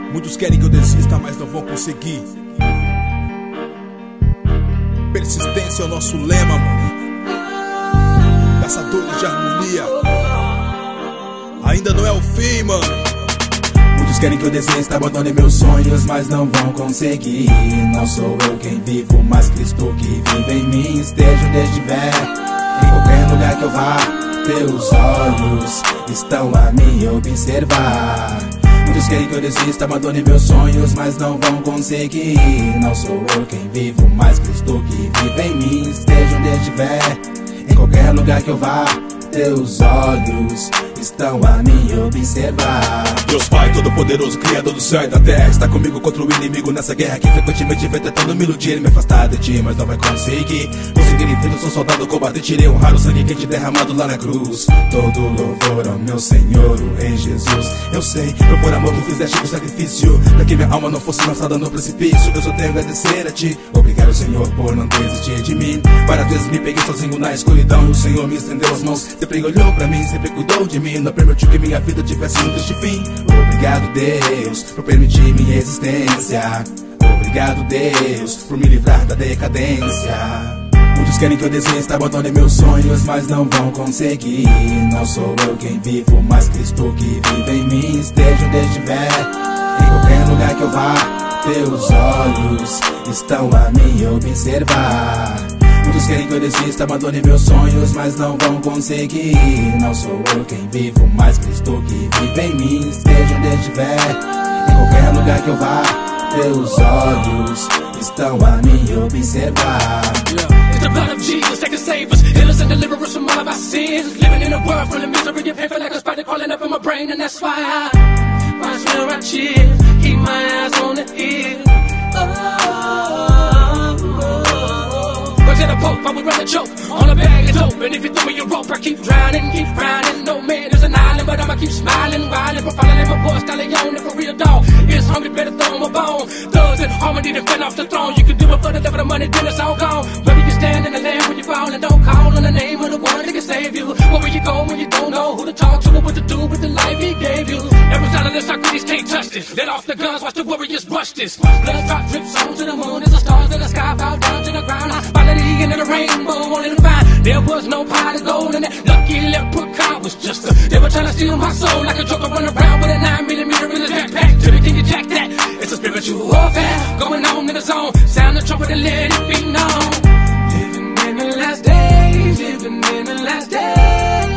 Muitos querem que eu desista, mas não vão conseguir. Persistência é o nosso lema, mano. Caçadores de harmonia. Ainda não é o fim, mano. Muitos querem que eu desista, abandone meus sonhos, mas não vão conseguir. Não sou eu quem vivo, mas Cristo que vive em mim. Esteja onde estiver, em qualquer lugar que eu vá, teus olhos estão a me observar. Muitos querem que eu desista, abandone meus sonhos, mas não vão conseguir. Não sou eu quem vivo, mas Cristo que vive em mim. Esteja onde estiver, em qualquer lugar que eu vá, teus olhos estão a me observar. Deus Pai Todo-Poderoso, Criador do céu e da terra, está comigo contra o inimigo nessa guerra que frequentemente vem tentando me iludir e me afastar de ti, mas não vai conseguir. Conseguir enfim, eu sou soldado combatente, irei honrar o sangue quente derramado lá na cruz. Todo louvor ao meu Senhor, o Rei Jesus. Eu sei, foi por amor que fizeste o sacrifício, para que minha alma não fosse lançada no precipício. Eu só tenho a agradecer a ti, obrigado Senhor por não desistir de mim. Várias vezes me peguei sozinho na escuridão e o Senhor me estendeu as mãos, sempre olhou pra mim, sempre cuidou de mim. Não permitiu que minha vida tivesse um triste fim. Obrigado Deus por permitir minha existência. Obrigado Deus por me livrar da decadência. Muitos querem que eu desista, abandone meus sonhos, mas não vão conseguir. Não sou eu quem vivo, mas Cristo que vive em mim. Esteja onde estiver, em qualquer lugar que eu vá, teus olhos estão a me observar. Muitos querem que eu desista, abandone meus sonhos, mas não vão conseguir. Não sou eu quem vivo, mas Cristo que vive em mim. Esteja onde estiver, em qualquer lugar que eu vá, teus olhos estão a me observar. It's the blood of Jesus that can save us, heal us and deliver us from all of our sins. Living in a world full of misery and pain, feel like a spider crawling up in my brain, and that's why I swear I chill, keep my eyes on the hill. To the Pope, I would rather choke on a bag of dope. And if you throw me a rope, I keep drowning, keep drowning. No man is an island, but I'ma keep smiling, wildin', profiling in my boy stallion. And for real dog, is hungry, better throw him a bone. Thugs in harmony, defend off the throne. You can do it for the love of the money, then it's all gone. Where you stand in the land when you fall, and don't call on the name of the one that can save you. Where will you go when you don't know who to talk to or what to do with the life he gave you? Every side of the Socrates can't touch this. Let off the guns, watch the warriors rush this. Blood drop drips on to the moon as the stars in the sky fall down to the ground. Into the rainbow, only to find there was no pot of gold, and that lucky leprechaun was just a devil trying to steal my soul. Like a joker running around with a 9mm in his backpack. Jimmy, can you jack that? It's a spiritual warfare going on in the zone. Sound the trumpet and let it be known. Living in the last days, living in the last days.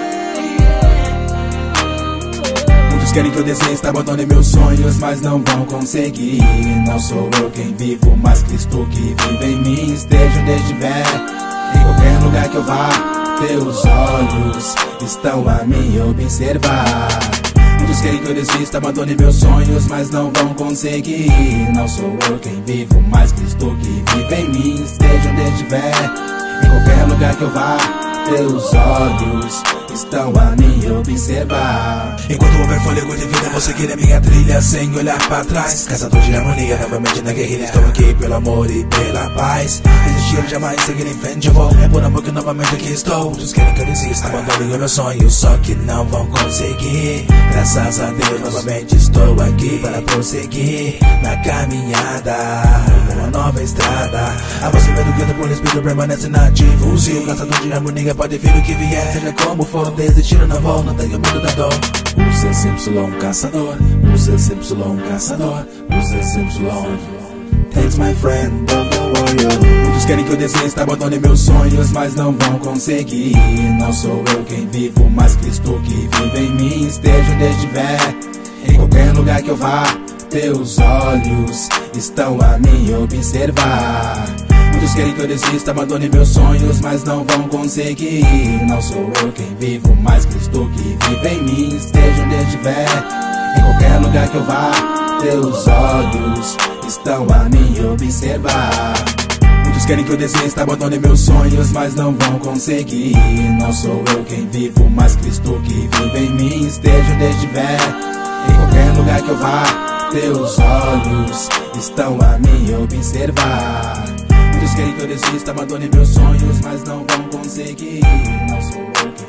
Muitos querem que eu desista, abandone meus sonhos, mas não vão conseguir. Não sou eu quem vivo, mas Cristo que vive em mim. Esteja onde estiver, em qualquer lugar que eu vá, teus olhos estão a me observar. Muitos querem que eu desista, abandone meus sonhos, mas não vão conseguir. Não sou eu quem vivo, mas Cristo que vive em mim. Esteja onde estiver, em qualquer lugar que eu vá, teus olhos estão a me observar. Enquanto houver fôlego de vida, vou seguir a minha trilha sem olhar pra trás. Caçador de harmonia, novamente na guerrilha. Estou aqui pelo amor e pela paz. Resistir jamais, seguir em frente eu vou. É por amor que novamente aqui estou. Muitos querem que eu desista, abandone o meu sonho, só que não vão conseguir. Graças a Deus, novamente estou aqui para prosseguir na caminhada, uma nova estrada. A voz do guia por espírito permanece nativo. Se o caçador de harmonia pode vir o que vier, seja como for, desistir eu não vou, não tenho medo da dor. O CCY caçador, o CCY caçador, o CCY. Thanks my friend of the warrior. Muitos querem que eu desista, abandone meus sonhos, mas não vão conseguir. Não sou eu quem vivo, mas Cristo que vive em mim. Esteja onde estiver, em qualquer lugar que eu vá, teus olhos estão a me observar. Muitos querem que eu desista, abandone meus sonhos, mas não vão conseguir. Não sou eu quem vivo, mas Cristo que vive em mim. Esteja onde estiver, em qualquer lugar que eu vá, teus olhos estão a me observar. Muitos querem que eu desista, abandone meus sonhos, mas não vão conseguir. Não sou eu quem vivo, mas Cristo que vive em mim. Esteja onde estiver, em qualquer lugar que eu vá, teus olhos estão a me observar. Muitos querem que eu desista, abandone meus sonhos, mas não vão conseguir. Não sou eu quem